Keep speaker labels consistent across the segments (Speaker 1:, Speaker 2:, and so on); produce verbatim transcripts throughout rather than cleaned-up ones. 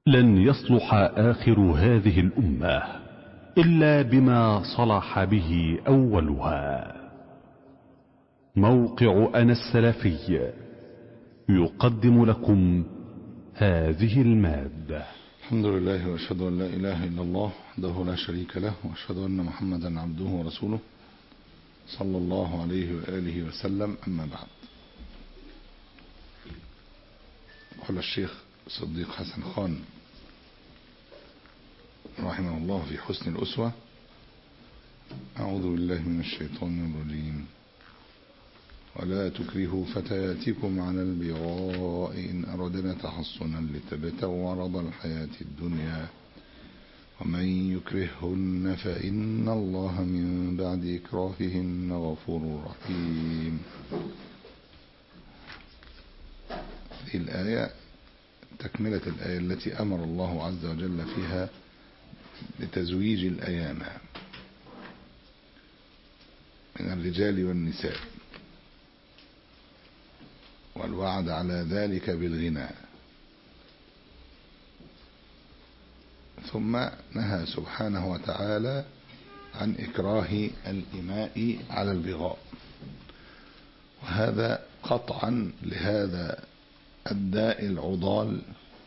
Speaker 1: لن يصلح آخر هذه الأمة إلا بما صلح به أولها. موقع أنا السلفي يقدم لكم هذه المادة.
Speaker 2: الحمد لله وأشهد أن لا إله إلا الله وحده لا شريك له، وأشهد أن محمدا عبده ورسوله صلى الله عليه وآله وسلم. أما بعد، قال الشيخ صديق حسن خان رحمه الله في حسن الأسوة: أعوذ بالله من الشيطان الرجيم. ولا تكرهوا فتياتكم على البغاء إن أردنا تحصنا لتبتغوا عرض الحياة الدنيا ومن يكرههن فإن الله من بعد إكراههن غفور رحيم. هذه الآية تكملة الآية التي أمر الله عز وجل فيها بتزويج الأيام من الرجال والنساء، والوعد على ذلك بالغنى، ثم نهى سبحانه وتعالى عن إكراه الإماء على البغاء، وهذا قطعا لهذا الداء العضال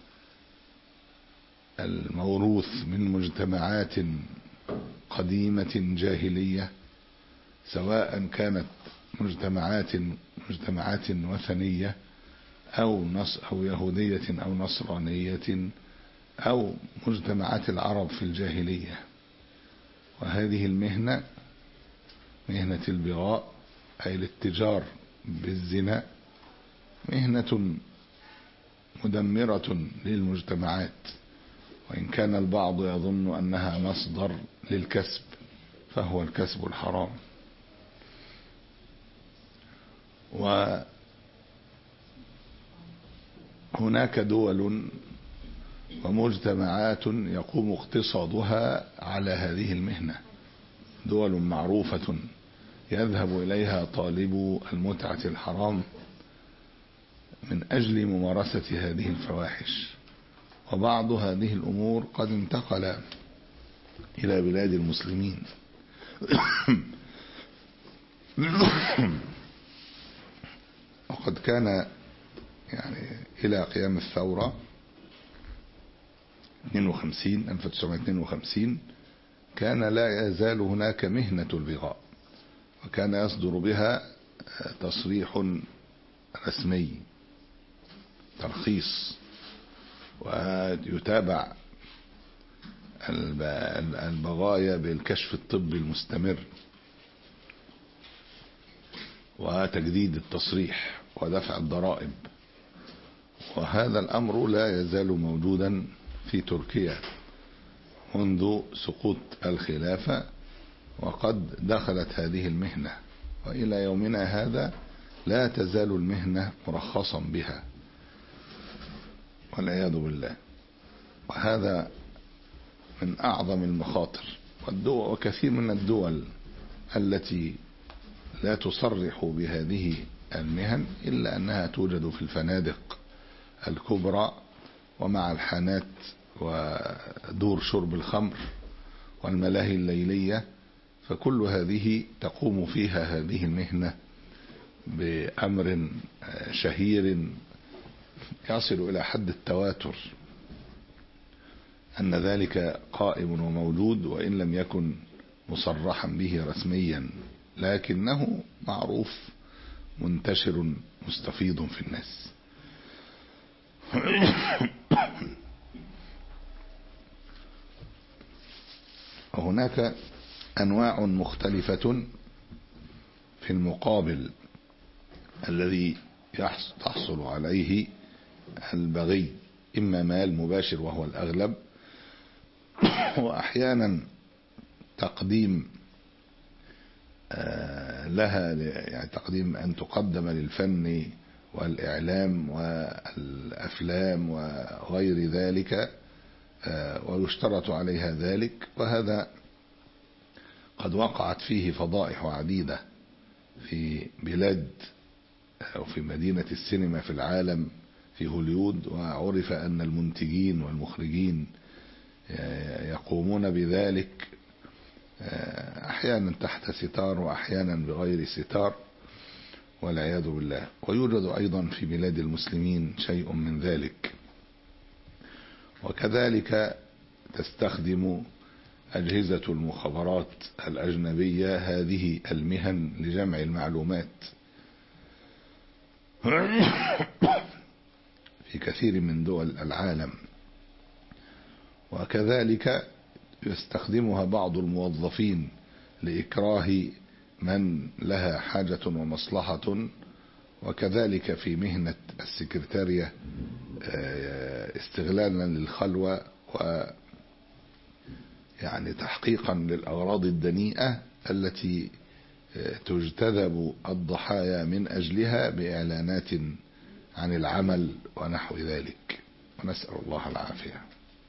Speaker 2: الموروث من مجتمعات قديمة جاهلية، سواء كانت مجتمعات مجتمعات وثنية أو نص أو يهودية أو نصرانية أو مجتمعات العرب في الجاهلية. وهذه المهنة، مهنة البغاء أي الاتجار بالزنا، مهنة مدمرة للمجتمعات، وإن كان البعض يظن أنها مصدر للكسب، فهو الكسب الحرام. وهناك دول ومجتمعات يقوم اقتصادها على هذه المهنة، دول معروفة يذهب إليها طالب المتعة الحرام من أجل ممارسة هذه الفواحش. وبعض هذه الأمور قد انتقل إلى بلاد المسلمين وقد كان يعني إلى قيام الثورة ألف وتسعمائة واثنين وخمسين كان لا يزال هناك مهنة البغاء، وكان يصدر بها تصريح رسمي، ترخيص، ويتابع البغايا بالكشف الطبي المستمر وتجديد التصريح ودفع الضرائب. وهذا الأمر لا يزال موجودا في تركيا منذ سقوط الخلافة، وقد دخلت هذه المهنة، وإلى يومنا هذا لا تزال المهنة مرخصا بها والعياذ بالله. وهذا من أعظم المخاطر. وكثير من الدول التي لا تصرح بهذه المهن إلا أنها توجد في الفنادق الكبرى ومع الحانات ودور شرب الخمر والملاهي الليلية، فكل هذه تقوم فيها هذه المهنة بأمر شهير يصل إلى حد التواتر أن ذلك قائم وموجود، وإن لم يكن مصرحا به رسميا لكنه معروف منتشر مستفيض في الناس. وهناك أنواع مختلفة في المقابل الذي تحصل عليه البغي، إما مال مباشر وهو الأغلب، وأحيانا تقديم لها، يعني تقديم أن تقدم للفن والإعلام والأفلام وغير ذلك، ويشترط عليها ذلك. وهذا قد وقعت فيه فضائح عديدة في بلاد أو في مدينة السينما في العالم في هوليود، وعرف أن المنتجين والمخرجين يقومون بذلك أحيانا تحت ستار وأحيانا بغير ستار والعياذ بالله. ويوجد أيضا في بلاد المسلمين شيء من ذلك. وكذلك تستخدم أجهزة المخابرات الأجنبية هذه المهن لجمع المعلومات في كثير من دول العالم. وكذلك يستخدمها بعض الموظفين لإكراه من لها حاجة ومصلحة. وكذلك في مهنة السكرتارية استغلالا للخلوة و يعني تحقيقا للأغراض الدنيئة التي تجتذب الضحايا من أجلها بإعلانات عن العمل ونحو ذلك، ونسأل الله العافية.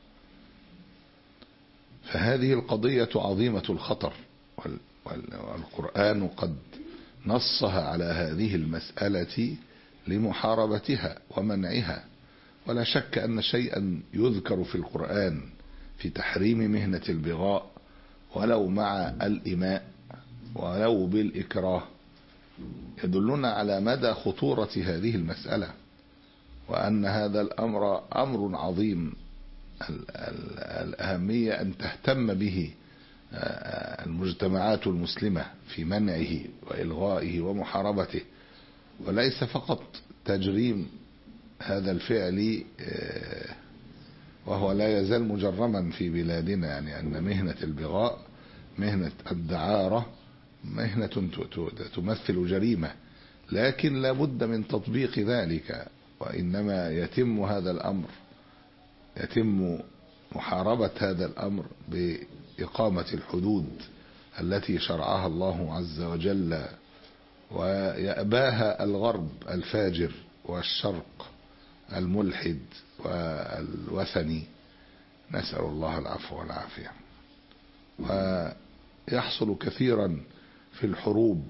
Speaker 2: فهذه القضية عظيمة الخطر، والقرآن قد نصها على هذه المسألة لمحاربتها ومنعها. ولا شك أن شيئا يذكر في القرآن في تحريم مهنة البغاء ولو مع الإماء ولو بالإكراه يدلنا على مدى خطورة هذه المسألة، وأن هذا الأمر أمر عظيم الأهمية أن تهتم به المجتمعات المسلمة في منعه وإلغائه ومحاربته، وليس فقط تجريم هذا الفعل وهو لا يزال مجرما في بلادنا، يعني أن مهنة البغاء مهنة الدعارة مهنة تمثل جريمة، لكن لا بد من تطبيق ذلك. وإنما يتم هذا الأمر يتم محاربة هذا الأمر بإقامة الحدود التي شرعها الله عز وجل ويأباها الغرب الفاجر والشرق الملحد والوثني، نسأل الله العفو والعافية. ويحصل كثيرا في الحروب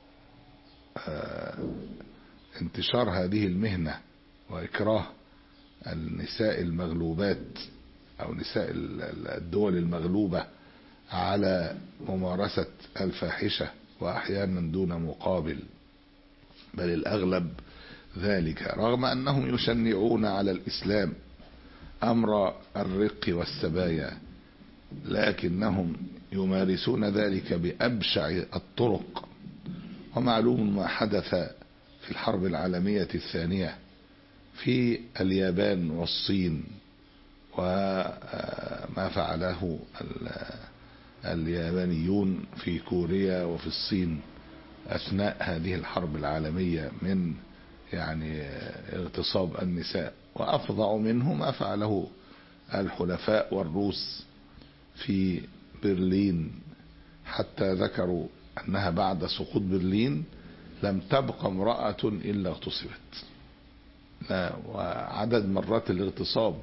Speaker 2: انتشار هذه المهنة وإكراه النساء المغلوبات أو نساء الدول المغلوبة على ممارسة الفاحشة، وأحيانا دون مقابل، بل الأغلب ذلك، رغم أنهم يشنعون على الإسلام أمر الرق والسبايا، لكنهم يمارسون ذلك بأبشع الطرق. ومعلوم ما حدث في الحرب العالمية الثانية في اليابان والصين، وما فعله اليابانيون في كوريا وفي الصين أثناء هذه الحرب العالمية من يعني اغتصاب النساء. وأفظع منه ما فعله الحلفاء والروس في برلين، حتى ذكروا أنها بعد سقوط برلين لم تبقى امرأة إلا اغتصبت. وعدد مرات الاغتصاب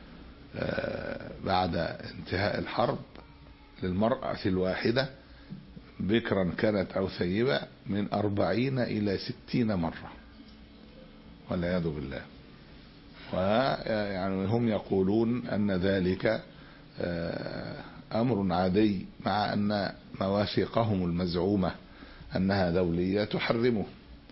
Speaker 2: بعد انتهاء الحرب للمرأة الواحدة بكرا كانت أو ثيبة من أربعين إلى ستين مرة والعياذ بالله. ويعني هم يقولون أن ذلك أمر عادي، مع أن مواثيقهم المزعومة أنها دولية تحرمه.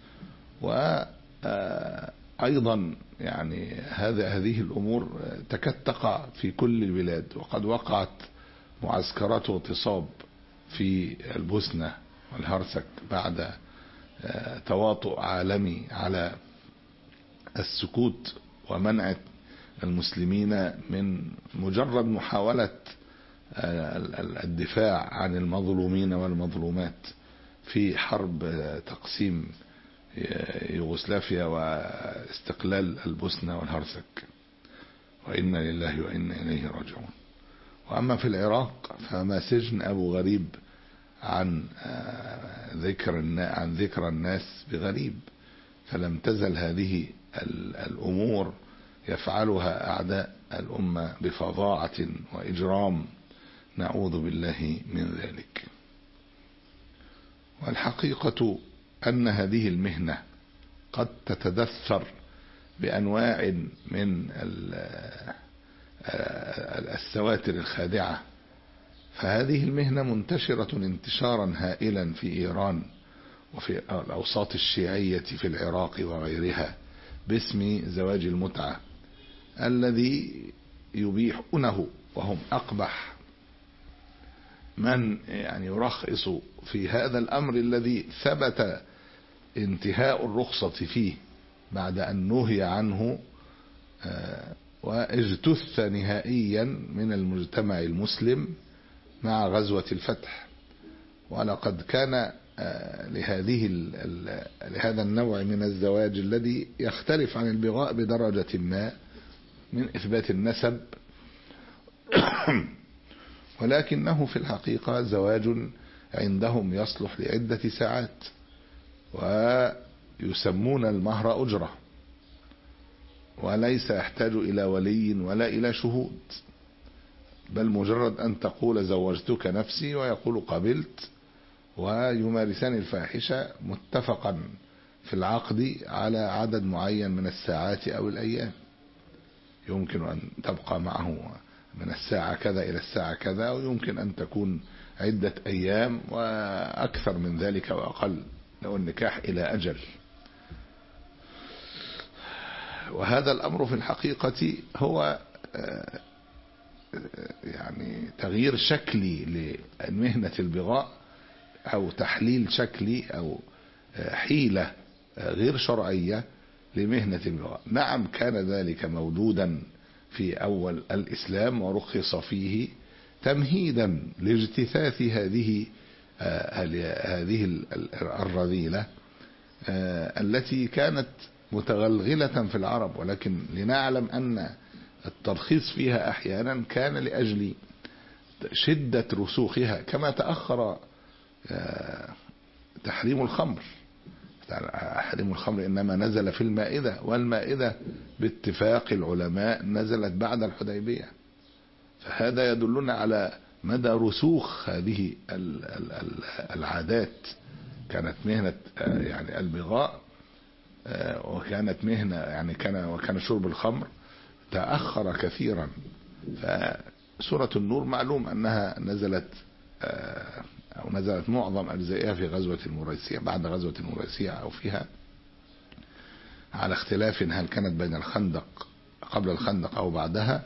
Speaker 2: وأيضا يعني هذا هذه الأمور تكاد تقع في كل البلاد، وقد وقعت معسكرات واغتصاب في البوسنة والهرسك بعد تواطؤ عالمي على السكوت ومنع المسلمين من مجرد محاولة الدفاع عن المظلومين والمظلومات في حرب تقسيم يوغوسلافيا واستقلال البوسنة والهرسك، وإنا لله وإنا إليه راجعون. وأما في العراق فما سجن أبو غريب عن ذكر عن ذكر الناس بغريب، فلم تزل هذه الأمور يفعلها أعداء الأمة بفظاعة وإجرام، نعوذ بالله من ذلك. والحقيقة أن هذه المهنة قد تتدثر بأنواع من السواتر الخادعة. فهذه المهنة منتشرة انتشارا هائلا في إيران وفي الأوساط الشيعية في العراق وغيرها باسم زواج المتعة الذي يبيحونه، وهم أقبح من يعني يرخص في هذا الأمر الذي ثبت انتهاء الرخصة فيه بعد أن نهي عنه واجتث نهائيا من المجتمع المسلم مع غزوة الفتح. ولقد كان لهذه لهذا النوع من الزواج الذي يختلف عن البغاء بدرجة ما من إثبات النسب ولكنه في الحقيقة زواج عندهم يصلح لعدة ساعات، ويسمون المهر أجرة، وليس يحتاج إلى ولي ولا إلى شهود، بل مجرد أن تقول زوجتك نفسي ويقول قبلت، ويمارسان الفاحشة متفقا في العقد على عدد معين من الساعات أو الأيام، يمكن أن تبقى معه من الساعة كذا إلى الساعة كذا، ويمكن أن تكون عدة أيام وأكثر من ذلك وأقل لو النكاح إلى أجل. وهذا الأمر في الحقيقة هو يعني تغيير شكلي لمهنة البغاء، أو تحليل شكلي أو حيلة غير شرعية لمهنة البغاء. نعم كان ذلك موجودا في أول الإسلام ورخص فيه تمهيدا لاجتثاث هذه هذه الرذيلة التي كانت متغلغلة في العرب، ولكن لنعلم أن الترخيص فيها أحيانا كان لأجل شدة رسوخها، كما تأخر تحريم الخمر. تحريم الخمر إنما نزل في المائدة، والمائدة باتفاق العلماء نزلت بعد الحديبية، فهذا يدلنا على مدى رسوخ هذه العادات. كانت مهنة يعني البغاء وكانت مهنة يعني كان وكان شرب الخمر تأخر كثيرا. فسورة النور معلوم أنها نزلت أو نزلت معظم أجزائها في غزوة المريسية، بعد غزوة المريسية أو فيها، على اختلاف هل كانت بين الخندق قبل الخندق أو بعدها،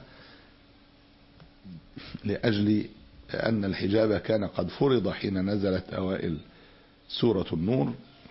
Speaker 2: لأجل أن الحجاب كان قد فرض حين نزلت أوائل سورة النور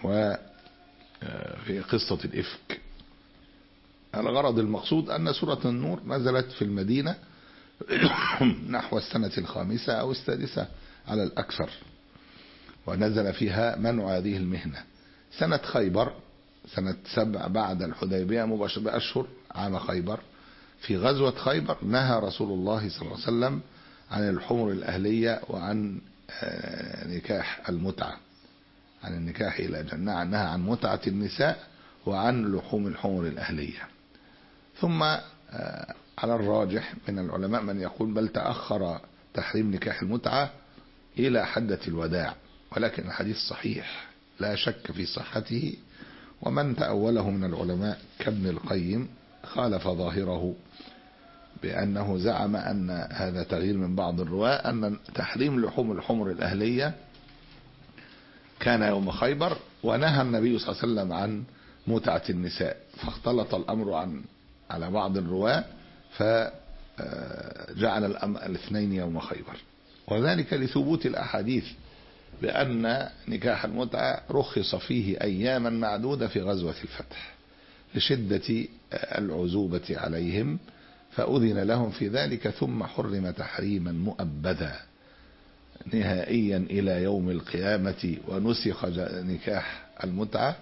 Speaker 2: وفي قصة الإفك. الغرض المقصود أن سورة النور نزلت في المدينة نحو السنة الخامسة أو السادسة على الأكثر، ونزل فيها منع هذه المهنة. سنة خيبر سنة سبع بعد الحديبية مباشرة بأشهر عام خيبر، في غزوة خيبر نهى رسول الله صلى الله عليه وسلم عن الحمر الأهلية وعن نكاح المتعة، عن النكاح إلى جنة، نهى عن متعة النساء وعن لحوم الحمر الأهلية. ثم على الراجح من العلماء من يقول بل تأخر تحريم نكاح المتعة إلى حدة الوداع، ولكن الحديث صحيح لا شك في صحته، ومن تأوله من العلماء كابن القيم خالف ظاهره بأنه زعم أن هذا تغيير من بعض الرواة، أن تحريم لحوم الحمر الأهلية كان يوم خيبر، ونهى النبي صلى الله عليه وسلم عن متعة النساء، فاختلط الأمر عن على بعض الرواة فجعل الاثنين يوم خيبر، وذلك لثبوت الأحاديث بأن نكاح المتعة رخص فيه أياما معدودة في غزوة الفتح لشدة العزوبة عليهم، فأذن لهم في ذلك، ثم حرم تحريما مؤبدا نهائيا إلى يوم القيامة. ونسخ نكاح المتعة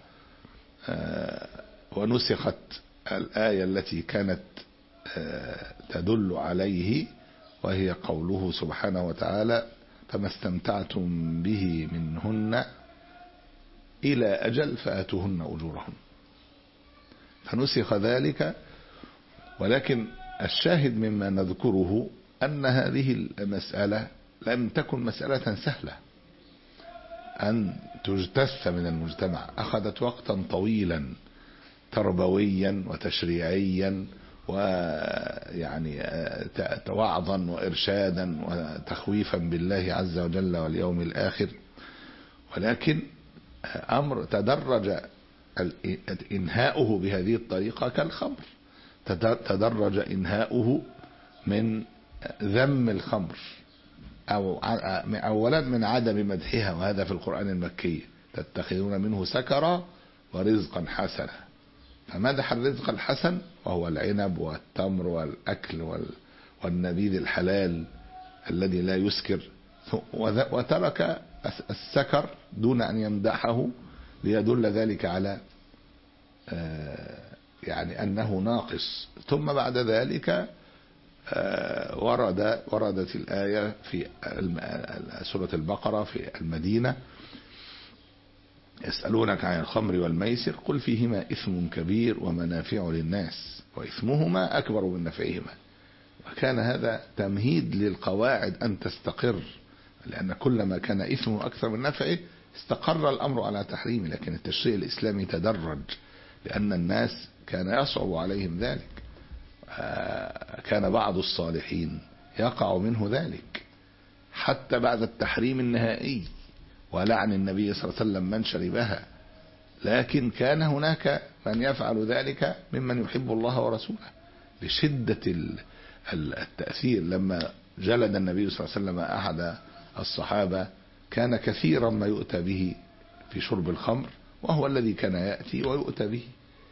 Speaker 2: ونسخت الآية التي كانت تدل عليه، وهي قوله سبحانه وتعالى فما استمتعتم به منهن إلى أجل فآتوهن أجورهن، فنسخ ذلك. ولكن الشاهد مما نذكره أن هذه المسألة لم تكن مسألة سهلة أن تجتث من المجتمع، أخذت وقتا طويلا تربويا وتشريعيا ويعني وعظا وإرشادا وتخويفا بالله عز وجل واليوم الآخر، ولكن أمر تدرج إنهاؤه بهذه الطريقة كالخمر، تدرج إنهاؤه من ذم الخمر أو أولا من عدم مدحها، وهذا في القرآن المكي تتخذون منه سكرا ورزقا حسنا، فمدح الرزق الحسن وهو العنب والتمر والأكل والنبيذ الحلال الذي لا يسكر، وترك السكر دون أن يمدحه ليدل ذلك على يعني أنه ناقص. ثم بعد ذلك ورد وردت الآية في سورة البقرة في المدينة: يسألونك عن الخمر والميسر قل فيهما إثم كبير ومنافع للناس وإثمهما أكبر من نفعهما. وكان هذا تمهيد للقواعد أن تستقر، لأن كلما كان إثمه أكثر من نفعه استقر الأمر على تحريمه، لكن التشريع الإسلامي تدرج لأن الناس كان يصعب عليهم ذلك، كان بعض الصالحين يقع منه ذلك حتى بعد التحريم النهائي ولعن النبي صلى الله عليه وسلم من شربها، لكن كان هناك من يفعل ذلك ممن يحب الله ورسوله لشدة التأثير. لما جلد النبي صلى الله عليه وسلم أحد الصحابة كان كثيرا ما يؤتى به في شرب الخمر، وهو الذي كان يأتي ويؤتى به،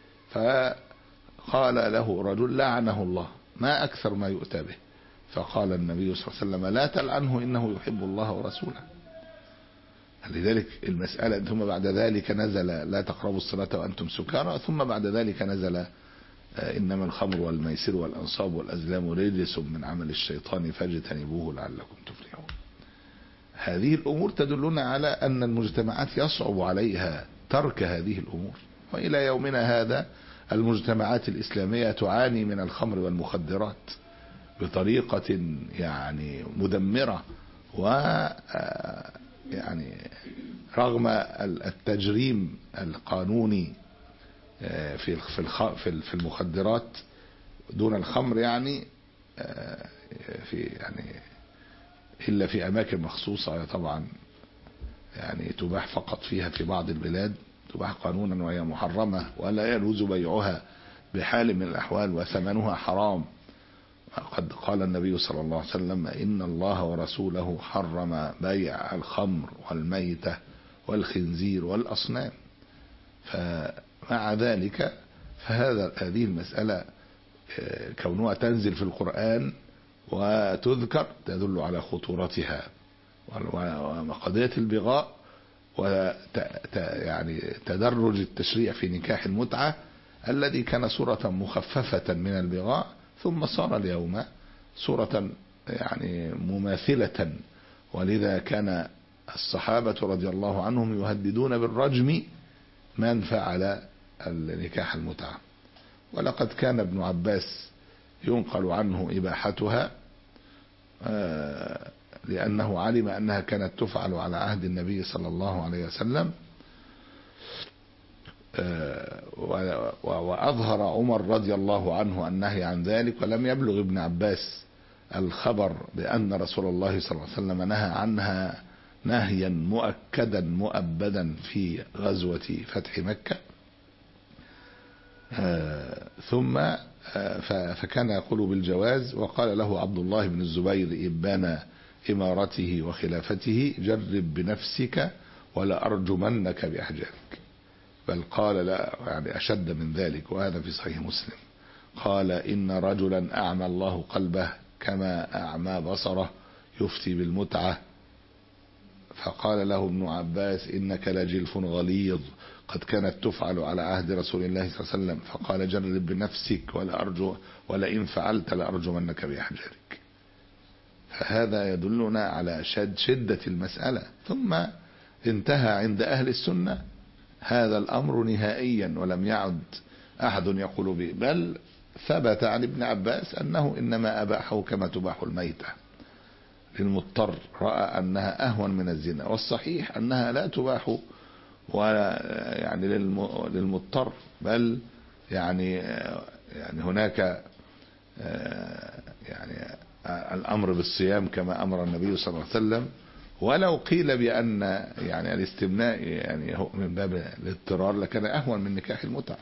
Speaker 2: فقال له رجل لعنه الله ما أكثر ما يؤتى به، فقال النبي صلى الله عليه وسلم لا تلعنه إنه يحب الله ورسوله. لذلك المسألة ثم بعد ذلك نزل لا تقربوا الصلاة وأنتم سكارى، ثم بعد ذلك نزل إنما الخمر والميسر والأنصاب والأزلام رجس من عمل الشيطان فاجتنبوه لعلكم تفلحون. هذه الأمور تدلنا على أن المجتمعات يصعب عليها ترك هذه الأمور، وإلى يومنا هذا المجتمعات الإسلامية تعاني من الخمر والمخدرات بطريقة يعني مدمرة، و يعني رغم التجريم القانوني في في المخدرات دون الخمر يعني في يعني إلا في أماكن مخصوصة طبعا يعني تباح فقط فيها، في بعض البلاد تباح قانونا وهي محرمة ولا يجوز بيعها بحال من الأحوال وثمنها حرام. قد قال النبي صلى الله عليه وسلم إن الله ورسوله حرم بيع الخمر والميتة والخنزير والأصنام. فمع ذلك فهذا هذه المسألة كونها تنزل في القرآن وتذكر تدل على خطورتها، وقضية البغاء ويعني تدرج التشريع في نكاح المتعة الذي كان صورة مخففة من البغاء ثم صار اليوم صورة يعني مماثلة، ولذا كان الصحابة رضي الله عنهم يهددون بالرجم من فعل النكاح المتعة. ولقد كان ابن عباس ينقل عنه إباحتها لأنه علم أنها كانت تفعل على عهد النبي صلى الله عليه وسلم، وأظهر عمر رضي الله عنه النهي عن ذلك، ولم يبلغ ابن عباس الخبر بأن رسول الله صلى الله عليه وسلم نهى عنها نهيا مؤكدا مؤبدا في غزوة فتح مكة. ثم فكان يقول بالجواز، وقال له عبد الله بن الزبير إبان إمارته وخلافته جرب بنفسك ولا أرجمنك بأحجارك، بل قال لا يعني أشد من ذلك، وهذا في صحيح مسلم. قال إن رجلا أعمى الله قلبه كما أعمى بصره يفتي بالمتعة، فقال له ابن عباس إنك لجلف غليظ قد كانت تفعل على عهد رسول الله صلى الله عليه وسلم، فقال جرب بنفسك ولا أرجو ولئن فعلت لأرجمنك بأحجارك. فهذا يدلنا على شد شدة المسألة. ثم انتهى عند أهل السنة هذا الأمر نهائيا، ولم يعد أحد يقول به، بل ثبت عن ابن عباس أنه إنما أباحه كما تباح الميتة للمضطر، رأى أنها أهون من الزنا، والصحيح أنها لا تباح ولا يعني للمضطر، بل يعني يعني هناك يعني الأمر بالصيام كما أمر النبي صلى الله عليه وسلم، ولو قيل بأن يعني الاستمناء يعني هو من باب الاضطرار لكان أهون من نكاح المتعة،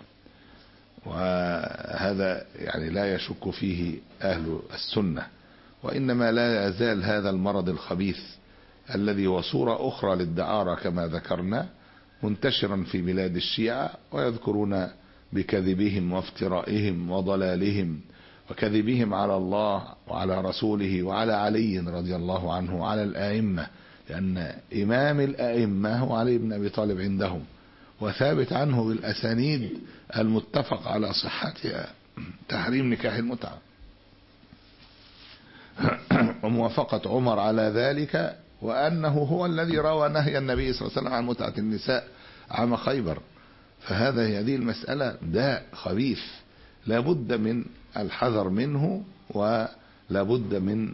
Speaker 2: وهذا يعني لا يشك فيه أهل السنة. وإنما لا يزال هذا المرض الخبيث الذي هو صورة أخرى للدعارة كما ذكرنا منتشرا في بلاد الشيعة، ويذكرون بكذبهم وافترائهم وضلالهم وكذبهم على الله وعلى رسوله وعلى علي رضي الله عنه وعلى الآئمة، لأن إمام الآئمة هو علي بن أبي طالب عندهم، وثابت عنه بالأسانيد المتفق على صحتها تحريم نكاح المتعة وموافقة عمر على ذلك، وأنه هو الذي روى نهي النبي صلى الله عليه وسلم عن متعة النساء عام خيبر. فهذا هذه المسألة داء خبيث لا بد من الحذر منه، ولا بد من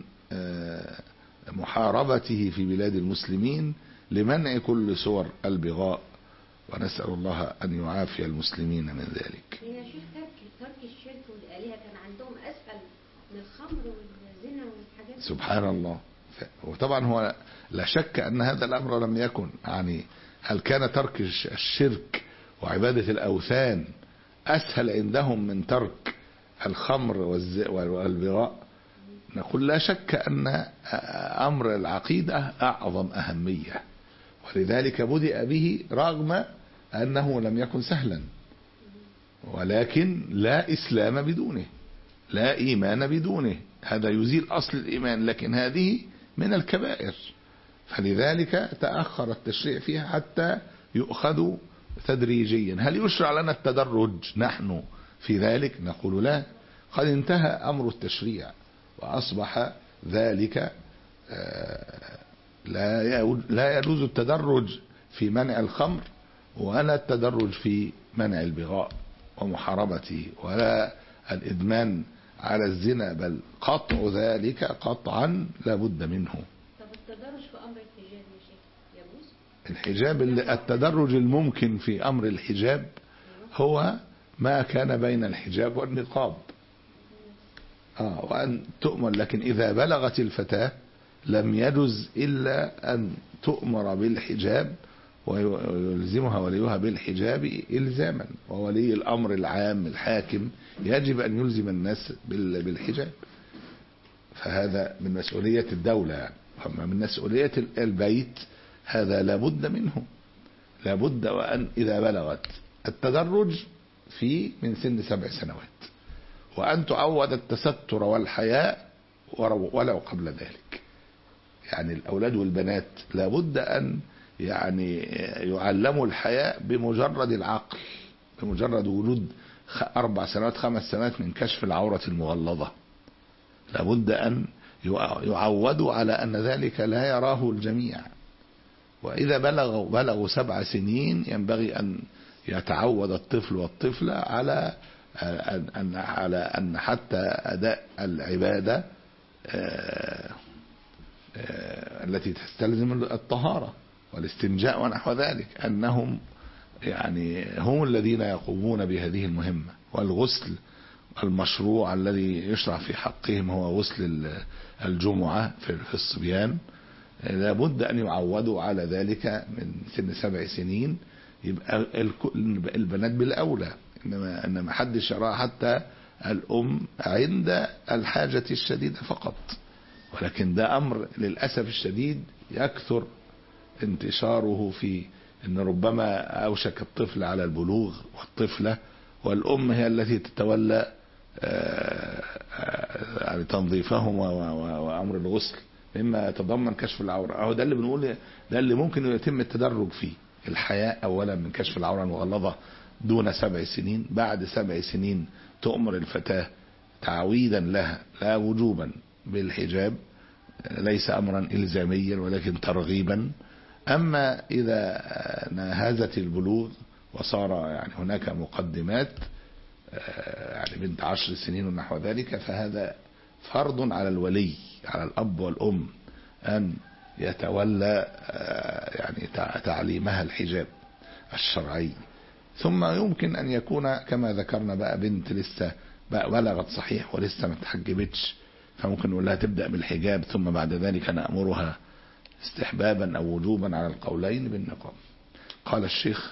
Speaker 2: محاربته في بلاد المسلمين لمنع كل صور البغاء، ونسأل الله أن يعافي المسلمين من ذلك.
Speaker 3: يا شيخ ترك ترك الشرك والآلهة كان عندهم أسهل من الخمر والزنا والحاجات.
Speaker 2: سبحان الله. وطبعا هو لا شك أن هذا الأمر لم يكن، يعني هل كان ترك الشرك وعبادة الأوثان أسهل عندهم من ترك الخمر والبغاء؟ نقول لا شك أن أمر العقيدة أعظم أهمية، ولذلك بدأ به رغم أنه لم يكن سهلا، ولكن لا إسلام بدونه، لا إيمان بدونه، هذا يزيل أصل الإيمان، لكن هذه من الكبائر، فلذلك تأخر التشريع فيها حتى يؤخذ تدريجيا. هل يشرع لنا التدرج نحن في ذلك؟ نقول لا، قد انتهى أمر التشريع وأصبح ذلك لا يجوز التدرج في منع الخمر، ولا التدرج في منع البغاء ومحاربته، ولا الإدمان على الزنا، بل قطع ذلك قطعا لا بد منه.
Speaker 3: طب التدرج في أمر الحجاب يا شيخ يجوز؟
Speaker 2: الحجاب، التدرج الممكن في أمر الحجاب هو ما كان بين الحجاب والنقاب، آه وأن تؤمر، لكن إذا بلغت الفتاة لم يجوز إلا أن تؤمر بالحجاب ويلزمها وليها بالحجاب إلزاما، وولي الأمر العام الحاكم يجب أن يلزم الناس بالحجاب، فهذا من مسؤولية الدولة يعني. أما من مسؤولية البيت هذا لابد منه، لابد وأن إذا بلغت التدرج في من سن سبع سنوات، وأن تعود التستر والحياء ولو قبل ذلك. يعني الأولاد والبنات لابد أن يعني يعلموا الحياء بمجرد العقل، بمجرد وجود أربع سنوات خمس سنوات من كشف العورة المغلظة، لابد أن يعودوا على أن ذلك لا يراه الجميع. وإذا بلغوا بلغوا سبع سنين ينبغي أن يتعود الطفل والطفلة على أن على أن حتى أداء العبادة التي تستلزم الطهارة والاستنجاء ونحو ذلك، أنهم يعني هم الذين يقومون بهذه المهمة. والغسل المشروع الذي يشرع في حقهم هو غسل الجمعة في الصبيان، لابد أن يعودوا على ذلك من سن سبع سنين. يبقى البنات بالأولى، إنما إنما حدش يرى حتى الأم عند الحاجة الشديدة فقط. ولكن ده أمر للأسف الشديد يكثر انتشاره، في أن ربما أوشك الطفل على البلوغ والطفلة، والأم هي التي تتولى تنظيفهم وأمر الغسل مما يتضمن كشف العورة. أهو ده اللي بنقول، ده اللي ممكن يتم التدرج فيه. الحياء أولا من كشف العورة المغلظة دون سبع سنين، بعد سبع سنين تؤمر الفتاة تعويدا لها لا وجوبا بالحجاب، ليس أمرا إلزاميا ولكن ترغيبا. أما إذا ناهزت البلوغ وصار يعني هناك مقدمات يعني بنت عشر سنين ونحو ذلك، فهذا فرض على الولي، على الأب والأم، أن يتولى يعني تعليمها الحجاب الشرعي. ثم يمكن أن يكون كما ذكرنا بقى بنت لسه بقى بلغت صحيح ولسه ما تحجبتش، فممكن نقول لها تبدأ بالحجاب ثم بعد ذلك نأمرها استحبابا أو وجوبا على القولين بالنقاب. قال الشيخ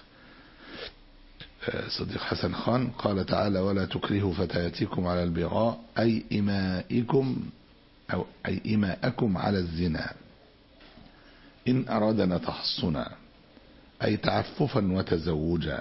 Speaker 2: صديق حسن خان قال تعالى: ولا تكرهوا فتياتكم على البغاء أي إمائكم أو أي إماءكم على الزنا إن أرادنا تحصنا أي تعففا وتزوجا.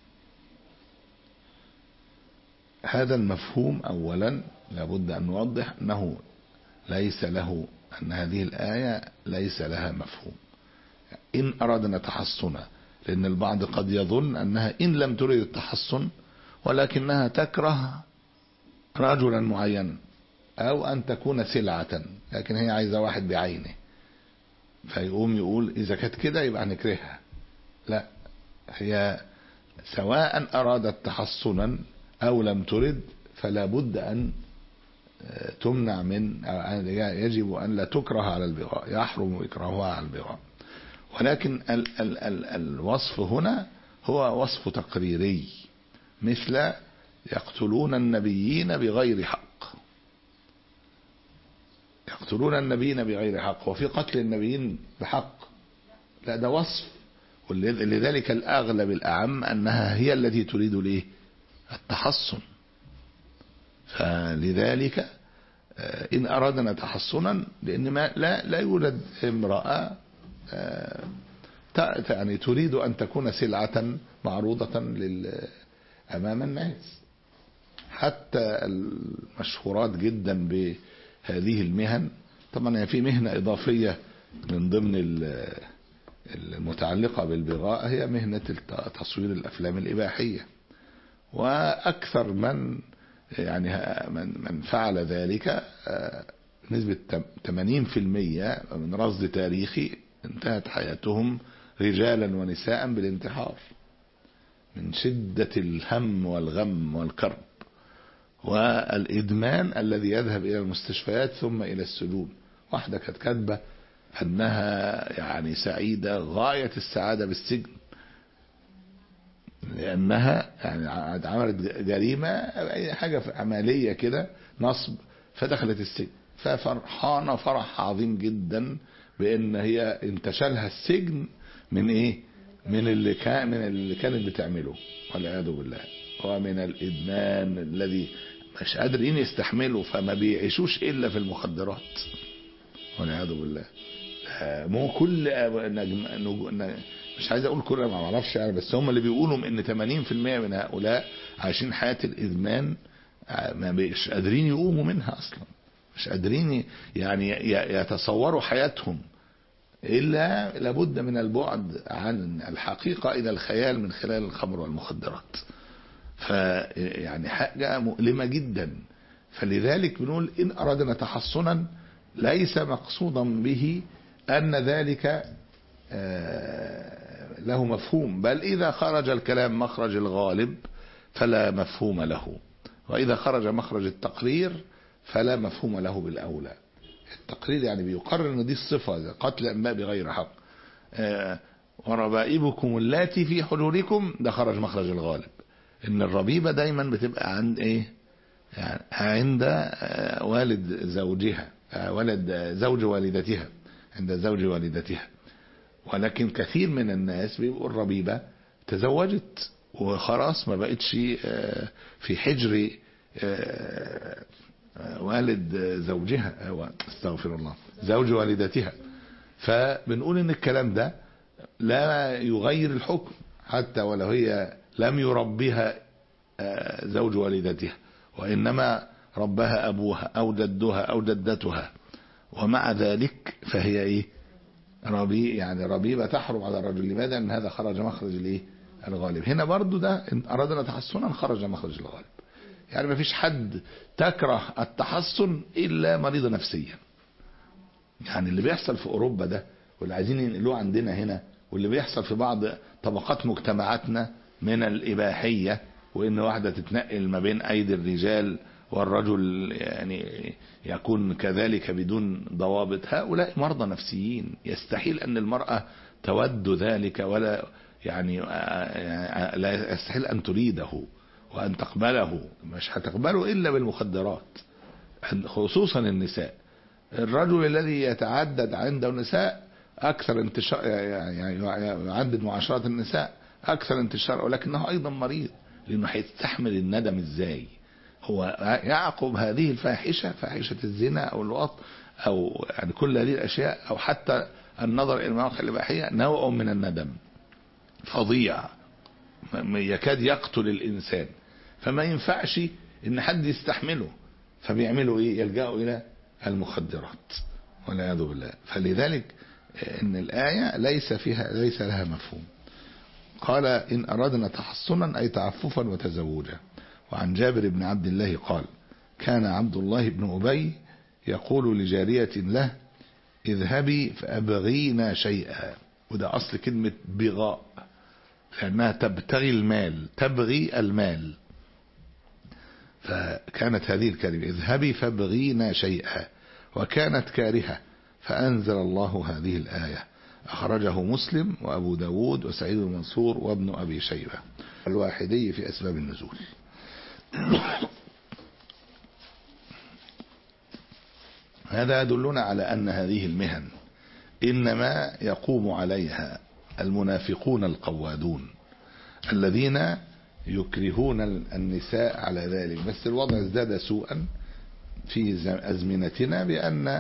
Speaker 2: هذا المفهوم أولا لابد أن نوضح أنه ليس له أن هذه الآية ليس لها مفهوم إن أرادنا تحصنا، لأن البعض قد يظن أنها إن لم تريد التحصن ولكنها تكره رجلا معينا أو أن تكون سلعة، لكن هي عايزة واحد بعينه، فيقوم يقول إذا كانت كده يبقى نكرهها. لا، هي سواء أرادت تحصنا أو لم ترد فلا بد أن تمنع من، يجب أن لا تكره على البغاء، يحرم إكراهها على البغاء. ولكن ال ال ال الوصف هنا هو وصف تقريري، مثل يقتلون النبيين بغير حق، يقتلون النبيين بغير حق، وفي قتل النبيين بحق، لا ده وصف. ولذلك الأغلب الأعم أنها هي التي تريد له التحصن، فلذلك إن أرادنا تحصنا، لأن ما لا لا يوجد امرأة يعني تريد أن تكون سلعة معروضة أمام الناس. حتى المشهورات جدا بهذه المهن، طبعا في مهنة إضافية من ضمن المتعلقة بالبغاء هي مهنة تصوير الأفلام الإباحية، وأكثر من يعني من من فعل ذلك نسبة ثمانين بالمئة من رصد تاريخي انتهت حياتهم رجالا ونساء بالانتحار من شدة الهم والغم والكرب والإدمان الذي يذهب إلى المستشفيات ثم إلى السجون. واحدة كانت كاتبة أنها يعني سعيدة غاية السعادة بالسجن، لأنها يعني عملت جريمة أي حاجة عملية كده نصب فدخلت السجن، ففرحانة فرح عظيم جدا بأن هي انتشلها السجن من إيه؟ من اللي كان من اللي كانت بتعمله والعياذ بالله، ومن الإدمان الذي مش قادرين يستحملوا، فما بيعيشوش إلا في المخدرات والعياذ بالله. مو كل مش عايز اقول كل، ما اعرفش يعني، بس هم اللي بيقولوا ان ثمانين بالمئة من هؤلاء عايشين حياة الادمان، ما مش قادرين يقوموا منها اصلا، مش قادرين يعني يتصوروا حياتهم، الا لابد من البعد عن الحقيقة الى الخيال من خلال الخمر والمخدرات. فيعني حاجة مؤلمة جدا. فلذلك بنقول ان ارادنا تحصنا ليس مقصودا به ان ذلك له مفهوم، بل إذا خرج الكلام مخرج الغالب فلا مفهوم له، وإذا خرج مخرج التقرير فلا مفهوم له بالأولى. التقرير يعني بيقرر ان دي الصفة، قتل أنباء بغير حق، وربائبكم اللاتي في حجوركم، ده خرج مخرج الغالب، ان الربيبة دايما بتبقى عند ايه؟ يعني عند والد زوجها، ولد زوج والدتها، عند زوج والدتها. ولكن كثير من الناس بيبقوا الربيبة تزوجت وخلاص ما بقتش في حجر والد زوجها، استغفر الله، زوج والدتها. فبنقول ان الكلام ده لا يغير الحكم، حتى ولو هي لم يربيها زوج والدتها، وإنما ربها أبوها أو جدها أو جدتها، ومع ذلك فهي إيه؟ ربي يعني ربيبة تحرم على الرجل. لماذا؟ ان هذا خرج مخرج الايه؟ الغالب. هنا برضو ده ان ارادنا تحصنا خرج مخرج الغالب. يعني ما فيش حد تكره التحصن الا مريض نفسيا. يعني اللي بيحصل في اوروبا ده واللي عايزين ينقلوه عندنا هنا، واللي بيحصل في بعض طبقات مجتمعاتنا من الاباحية، وان واحدة تتنقل ما بين ايدي الرجال والرجل يعني يكون كذلك بدون ضوابط، هؤلاء مرضى نفسيين. يستحيل أن المرأة تود ذلك ولا يعني لا يستحيل أن تريده وأن تقبله، مش هتقبله إلا بالمخدرات، خصوصا النساء. الرجل الذي يتعدد عنده النساء أكثر انتشار، يعني يعدد معاشرات النساء أكثر انتشار، ولكنه أيضا مريض، لأنه هيستحمل الندم إزاي؟ هو يعقب هذه الفاحشة، فاحشة الزنا أو الوط أو يعني كل هذه الأشياء، أو حتى النظر إلى المواقع الإباحية، نوع من الندم فظيع يكاد يقتل الإنسان، فما ينفعش إن حد يستحمله، فبيعملوا إيه؟ يلجأوا إلى المخدرات والعياذ بالله. فلذلك إن الآية ليس فيها ليس لها مفهوم. قال إن أردنا تحصنا أي تعففا وتزوجا. وعن جابر بن عبد الله قال كان عبد الله بن أبي يقول لجارية له اذهبي فأبغينا شيئا، وده أصل كلمة بغاء، لأنها تبتغي المال، تبغي المال، فكانت هذه الكلمة اذهبي فابغينا شيئا، وكانت كارهة، فأنزل الله هذه الآية. أخرجه مسلم وأبو داود وسعيد المنصور وابن أبي شيبة الواحدي في أسباب النزول. هذا يدلنا على أن هذه المهن إنما يقوم عليها المنافقون القوادون الذين يكرهون النساء على ذلك. بس الوضع ازداد سوءا في أزمنتنا بأن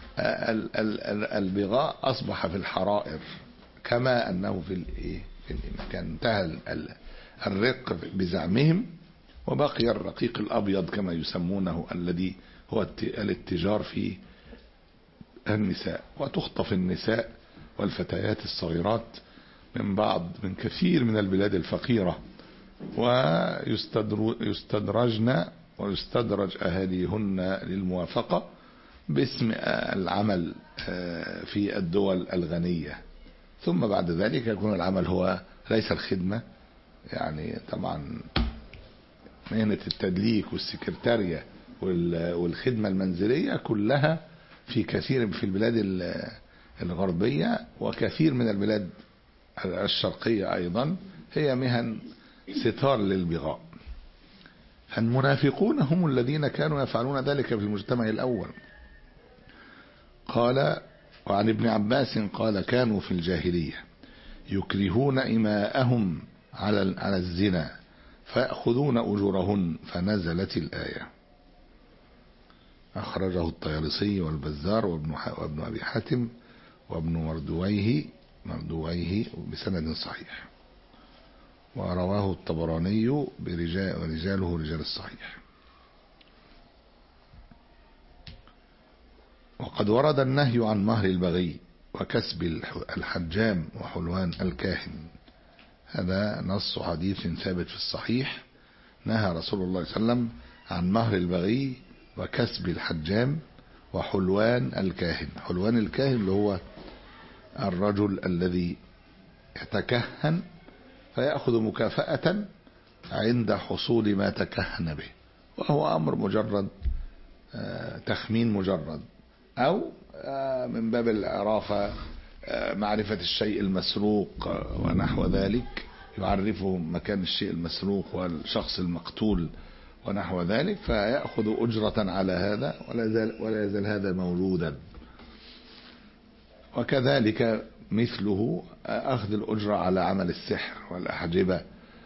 Speaker 2: البغاء أصبح في الحرائر، كما أنه في كان انتهى الرق بزعمهم، وبقي الرقيق الأبيض كما يسمونه الذي هو الاتجار في النساء. وتخطف النساء والفتيات الصغيرات من بعض من كثير من البلاد الفقيرة، ويستدرجن ويستدرج أهاليهن للموافقة باسم العمل في الدول الغنية، ثم بعد ذلك يكون العمل هو ليس الخدمة. يعني طبعا مهنة التدليك والسكرتارية والخدمة المنزلية كلها في كثير في البلاد الغربية وكثير من البلاد الشرقية أيضا هي مهن ستار للبغاء. المنافقون هم الذين كانوا يفعلون ذلك في المجتمع الأول. قال وعن ابن عباس قال كانوا في الجاهلية يكرهون إماءهم على على الزنا فيأخذون أجورهن، فنزلت الآية. أخرجه الطيالسي والبزار وابن وابن أبي حاتم وابن مردويه مردويه بسند صحيح، ورواه الطبراني برجال ورجاله رجال الصحيح. وقد ورد النهي عن مهر البغي وكسب الحجام وحلوان الكاهن، هذا نص حديث ثابت في الصحيح، نهى رسول الله صلى الله عليه وسلم عن مهر البغي وكسب الحجام وحلوان الكاهن. حلوان الكاهن اللي هو الرجل الذي يتكهن فيأخذ مكافأة عند حصول ما تكهن به، وهو أمر مجرد تخمين مجرد، أو من باب العرافة معرفة الشيء المسروق ونحو ذلك، يعرفه مكان الشيء المسروق والشخص المقتول ونحو ذلك، فيأخذ أجرة على هذا، ولا يزال, ولا يزال هذا موجودا. وكذلك مثله أخذ الأجرة على عمل السحر والأحجبة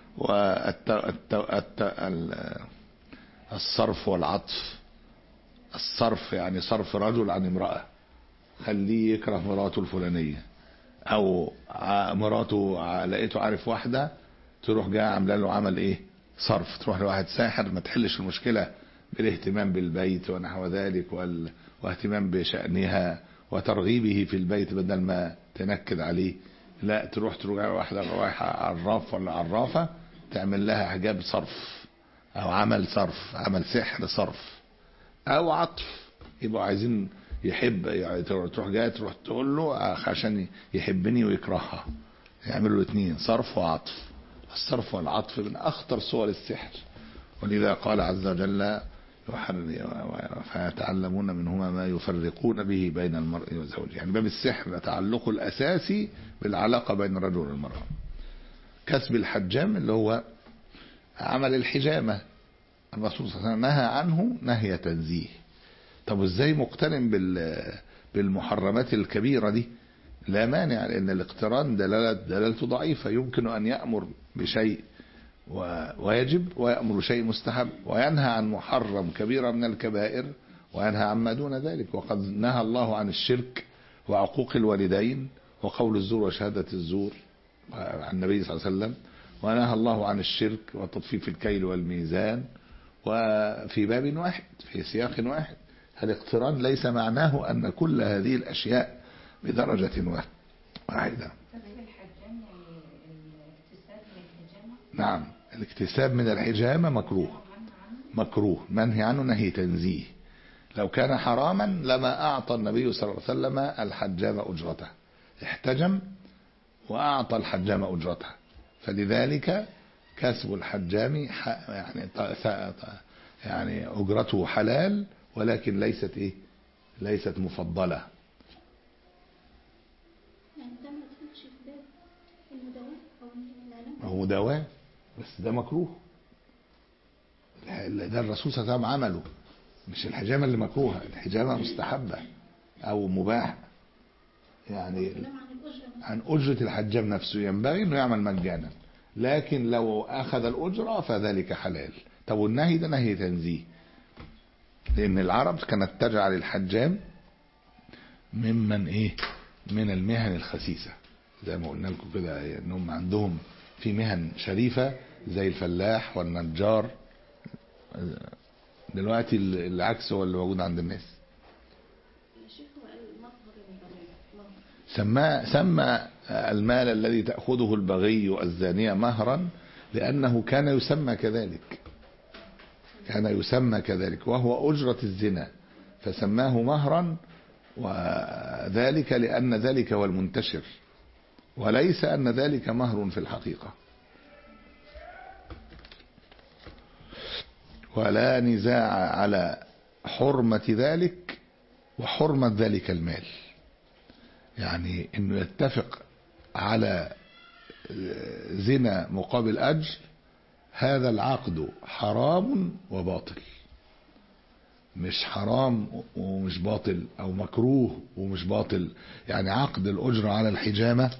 Speaker 2: والصرف والعطف. الصرف يعني صرف رجل عن امرأة، خليه يكره مراته الفلانية، أو مراته لقيته عارف واحدة تروح جاء عامله له عمل إيه صرف، تروح لواحد ساحر ما تحلش المشكلة بالاهتمام بالبيت ونحو ذلك واهتمام بشأنها وترغيبه في البيت بدل ما تنكد عليه، لا تروح تروح واحدة رايحة عراف ولا عرافة تعمل لها حجاب صرف أو عمل صرف، عمل سحر صرف أو عطف. يبقوا عايزين يحب يعني تروح جاية تروح تقول له عشان يحبني ويكرهها، يعملوا الاثنين صرف وعطف. الصرف والعطف من أخطر صور السحر، ولذا قال عز وجل فيتعلمون منهما ما يفرقون به بين المرء وزوجه. يعني باب السحر تعلق الأساسي بالعلاقة بين الرجل والمرأة. كسب الحجام اللي هو عمل الحجامة، الرسول صلى الله عليه وسلم نهى عنه نهي تنزيه. طب ازاي مقترن بالمحرمات الكبيرة دي؟ لا مانع، لأن الاقتران دلالة دلالته ضعيفة. يمكن أن يأمر بشيء ويجب، ويأمر شيء مستحب، وينهى عن محرم كبيرة من الكبائر، وينهى عما دون ذلك. وقد نهى الله عن الشرك وعقوق الوالدين وقول الزور وشهادة الزور عن النبي صلى الله عليه وسلم، ونهى الله عن الشرك وتطفيف الكيل والميزان، وفي باب واحد في سياق واحد. الاقتران ليس معناه أن كل هذه الأشياء بدرجة واحدة. نعم، الاكتساب من الحجامة مكروه، مكروه منهي عنه نهي تنزيه. لو كان حراما لما أعطى النبي صلى الله عليه وسلم الحجام أجرته، احتجم وأعطى الحجام أجرته. فلذلك كسب الحجام يعني يعني أجرته حلال، ولكن ليست إيه ليست مفضلة.
Speaker 3: يعني ده ما تدخلش في باب إنه دواء أو العلاج؟
Speaker 2: هو دواء بس ده مكروه. ده الرسول صلى الله عليه وسلم عمله، مش الحجامة اللي مكروهة، الحجامة مستحبة أو مباح. يعني عن أجرة الحجام نفسه ينبغي أنه يعمل مجانا، لكن لو أخذ الأجرة فذلك حلال. طب والنهي ده نهي تنزيه، لأن العرب كانت تجعل الحجام ممن إيه من المهن الخسيسة، زي ما قلنا لكم كده أنهم عندهم في مهن شريفة زي الفلاح والنجار. دلوقتي العكس هو اللي موجود عند الناس. سمى سمى المال الذي تأخذه البغي الزانية مهرا، لأنه كان يسمى كذلك، كان يسمى كذلك وهو أجرة الزنا، فسماه مهرا، وذلك لأن ذلك هو المنتشر، وليس أن ذلك مهر في الحقيقة. ولا نزاع على حرمة ذلك وحرمة ذلك المال، يعني انه يتفق على زنا مقابل اجر، هذا العقد حرام وباطل، مش حرام ومش باطل او مكروه ومش باطل. يعني عقد الاجرة على الحجامة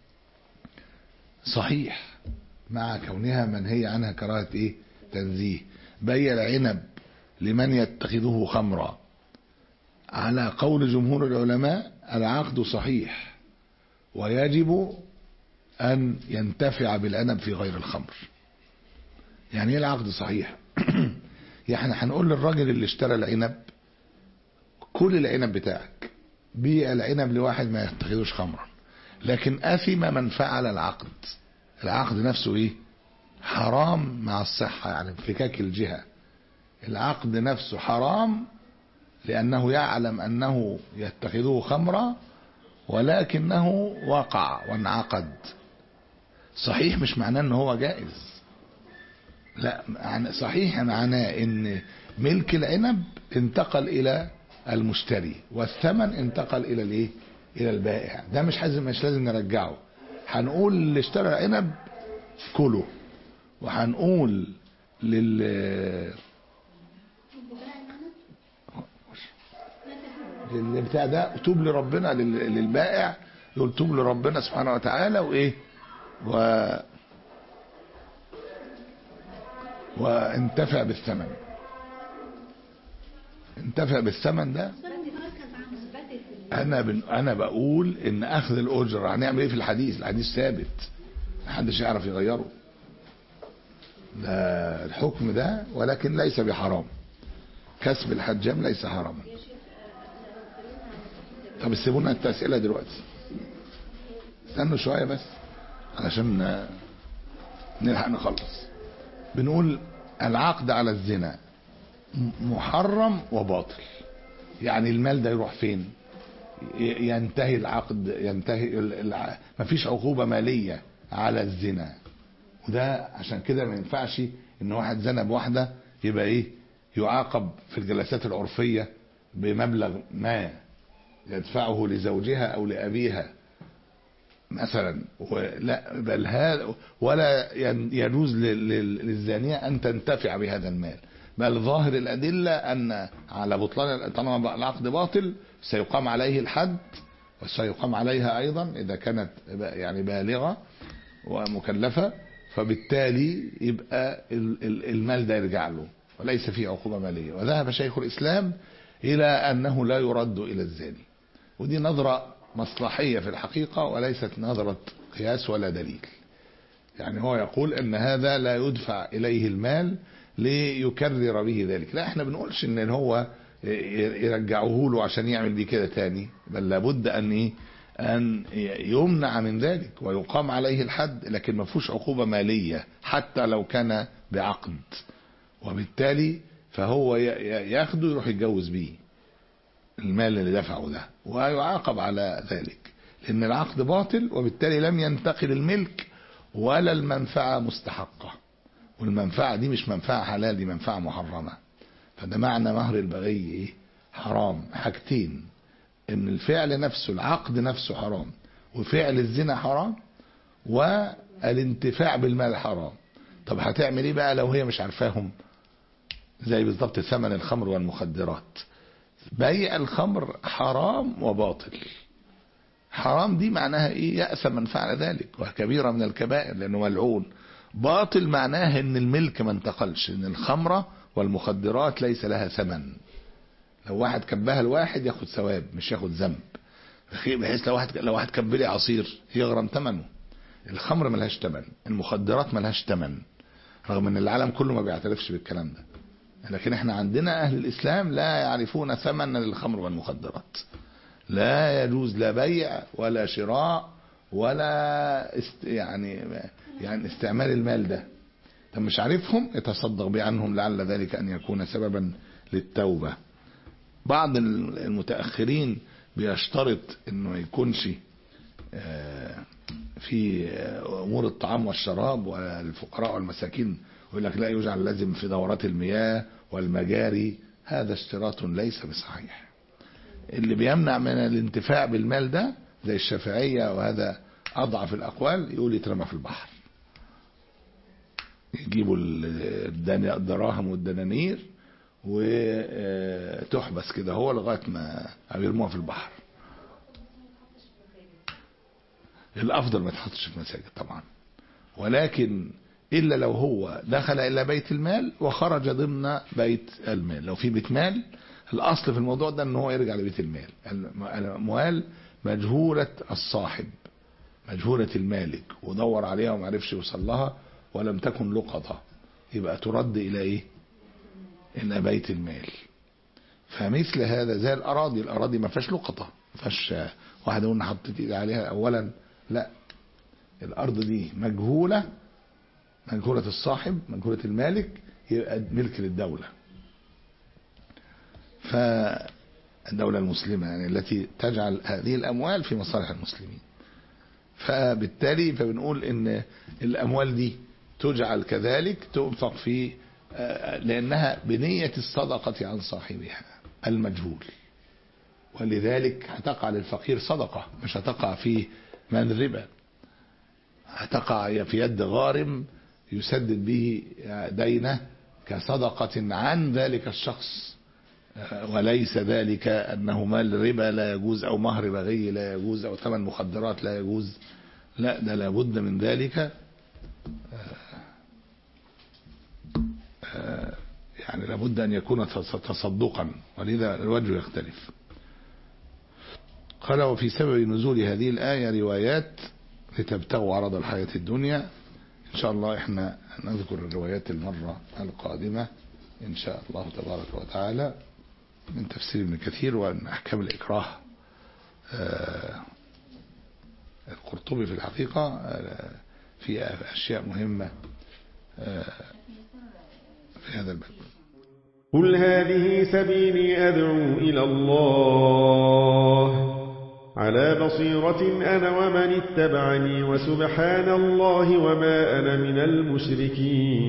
Speaker 2: صحيح مع كونها منهي عنها كراهة ايه تنزيه. بيع العنب لمن يتخذه خمرا، على قول جمهور العلماء العقد صحيح، ويجب أن ينتفع بالعنب في غير الخمر. يعني ايه العقد صحيح؟ يعني هنقول للراجل اللي اشترى العنب كل العنب بتاعك، بيع العنب لواحد ما يتخذوش خمرا، لكن أثم من فعل العقد. العقد نفسه ايه حرام مع الصحة، يعني انفكاك الجهة. العقد نفسه حرام لأنه يعلم أنه يتخذه خمرا، ولكنه وقع وانعقد. صحيح مش معناه أنه هو جائز، لا، صحيح معناه أن ملك العنب انتقل إلى المشتري، والثمن انتقل إلى الايه إلى البائع. ده مش لازم مش لازم نرجعه. هنقول اللي اشترى العنب كله، وهنقول لل للي بتاع ده توب لربنا، للبائع يقول توب لربنا سبحانه وتعالى وايه و وانتفع بالثمن، انتفع بالثمن ده. انا بن... انا بقول ان اخذ الاجر هنعمل ايه في الحديث؟ الحديث ثابت محدش يعرف يغيره، ده الحكم ده، ولكن ليس بحرام. كسب الحجام ليس حراما. طب سيبونا التسئلة دلوقتي، استنوا شوية بس علشان نلحق نخلص. بنقول العقد على الزنا محرم وباطل، يعني المال ده يروح فين؟ ينتهي العقد، ينتهي الع... مفيش عقوبة مالية على الزنا. وده عشان كده ما ينفعش ان واحد زنى بواحدة يبقى ايه يعاقب في الجلسات العرفية بمبلغ ما يدفعه لزوجها او لابيها، مثلا، ولا بل هذا ولا يجوز للزانية أن تنتفع بهذا المال، بل ظاهر الأدلة أن على بطلان طالما العقد باطل سيقام عليه الحد، وسيقام عليها أيضا إذا كانت يعني بالغة ومكلفة، فبالتالي يبقى المال ده يرجع له وليس فيه عقوبة مالية. وذهب شيخ الإسلام إلى أنه لا يرد إلى الزاني، ودي نظرة مصلحية في الحقيقة وليست نظرة قياس ولا دليل. يعني هو يقول أن هذا لا يدفع إليه المال ليكرر به ذلك، لا احنا بنقولش ان هو يرجعوه له عشان يعمل بيه كده تاني، بل لابد ان ايه ان يمنع من ذلك ويقام عليه الحد، لكن ما فيهوش عقوبة مالية حتى لو كان بعقد، وبالتالي فهو ياخده يروح يتجوز بيه المال اللي دفعه ده ويعاقب على ذلك، لان العقد باطل وبالتالي لم ينتقل الملك ولا المنفعة مستحقة، والمنفعة دي مش منفعة حلال، دي منفعة محرمة. فده معنى مهر البغي حرام، حاجتين، ان الفعل نفسه العقد نفسه حرام، وفعل الزنا حرام، والانتفاع بالمال حرام. طب هتعمل ايه بقى لو هي مش عارفاهم؟ زي بالضبط ثمن الخمر والمخدرات، بيع الخمر حرام وباطل. حرام دي معناها ايه؟ يأثم من فعل ذلك وكبيرة من الكبائر لانه ملعون. باطل معناه ان الملك ما انتقلش، ان الخمرة والمخدرات ليس لها ثمن، لو واحد كبها الواحد ياخد ثواب مش ياخد ذنب، بحيث لو واحد لو واحد كب لي عصير يغرم ثمنه. الخمر ملهاش ثمن، المخدرات ملهاش ثمن، رغم ان العالم كله ما بيعترفش بالكلام ده، لكن احنا عندنا اهل الاسلام لا يعرفون ثمن للخمر والمخدرات، لا يجوز لا بيع ولا شراء ولا است يعني يعني استعمال المال ده. طب مش عارفهم يتصدق بعنهم لعل ذلك ان يكون سببا للتوبة. بعض المتأخرين بيشترط انه يكونش في امور الطعام والشراب والفقراء والمساكين، ويقول لك لا يجعل لازم في دورات المياه والمجاري، هذا اشتراط ليس بصحيح. اللي بيمنع من الانتفاع بالمال ده زي الشافعية، وهذا اضعف الاقوال، يقول يترمى في البحر، يجيبوا الدراهم والدنانير وتحبس كده هو لغاية ما يرموها في البحر. الافضل ما تحطش في مساجد طبعا، ولكن الا لو هو دخل الى بيت المال وخرج ضمن بيت المال. لو في بيت مال الاصل في الموضوع ده ان هو يرجع لبيت المال. الاموال مجهولة الصاحب، مجهولة المالك، ودور عليها وما عرفش يوصل لها ولم تكن لقطة، يبقى ترد الى ايه؟ الى بيت المال. فمثل هذا زي الاراضي، الاراضي ما فيهاش لقطة، ما فيهاش واحد يقول حطيت ايدي عليها اولا، لا، الارض دي مجهولة، مجهولة الصاحب، مجهولة المالك، يبقى ملك للدولة. فالدولة المسلمة يعني التي تجعل هذه الاموال في مصالح المسلمين. فبالتالي فبنقول ان الاموال دي تجعل كذلك تنفق في، لانها بنية الصدقة عن صاحبها المجهول، ولذلك هتقع للفقير صدقة، مش هتقع في من ربا، هتقع في يد غارم يسدد به دينه كصدقة عن ذلك الشخص، وليس ذلك أنه مال ربا لا يجوز أو مهر بغي لا يجوز أو ثمن مخدرات لا يجوز، لا، ده لابد من ذلك يعني لابد أن يكون تصدقا، ولذا الوجه يختلف. قال وفي سبب نزول هذه الآية روايات لتبتغوا عرض الحياة الدنيا. إن شاء الله إحنا نذكر الروايات المرة القادمة إن شاء الله تبارك وتعالى من تفسير ابن كثير ومن أحكام الإكراه. القرطبي في الحقيقة في أشياء مهمة في هذا الباب.
Speaker 4: قل هذه سبيلي أدعو إلى الله على بصيرة أنا ومن اتبعني وسبحان الله وما أنا من المشركين.